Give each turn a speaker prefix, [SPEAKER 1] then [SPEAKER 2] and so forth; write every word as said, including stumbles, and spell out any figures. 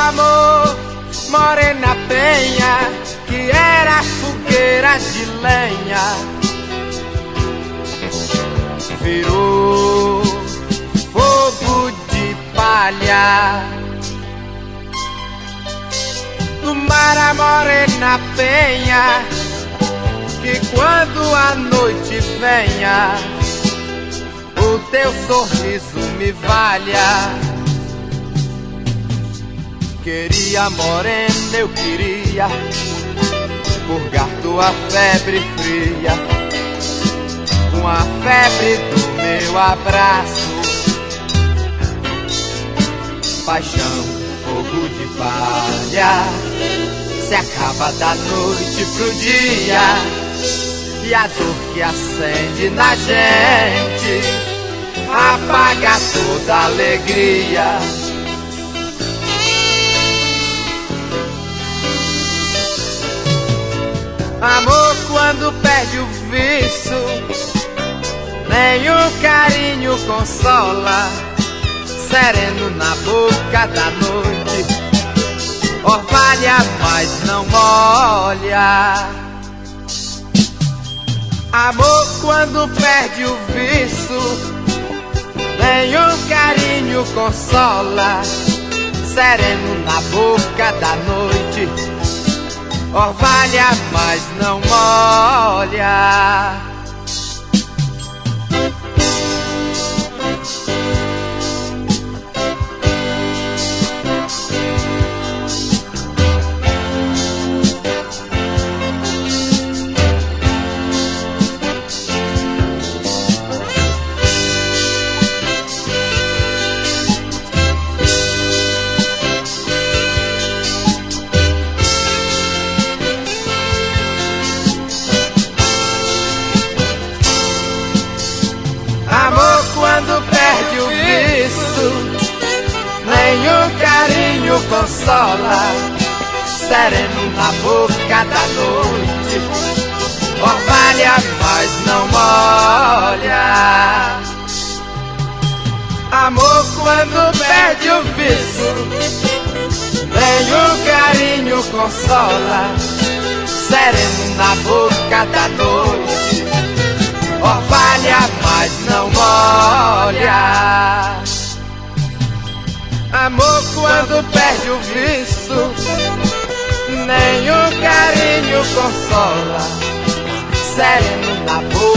[SPEAKER 1] amor, morena penha, que era fogueira de lenha, virou fogo de palha. No mar a morena penha, que quando a noite venha, o teu sorriso me valha. Queria morena, eu queria purgar tua febre fria com a febre do meu abraço. Paixão, fogo de palha, se acaba da noite pro dia, e a dor que acende na gente apaga toda a alegria. Amor quando perde o vício, nenhum carinho consola. Sereno na boca da noite, orvalha, mas não molha. Amor quando perde o vício, nenhum carinho consola. Sereno na boca da noite, orvalha, mas não molha. Quando perde o vício, nenhum carinho consola. Sereno na boca da noite, orvalha, mas não molha. Amor quando perde o vício, nenhum carinho consola. Sereno na boca da noite, orvalha, mas não molha. Amor quando perde o vício, nenhum carinho consola. Sereno na boca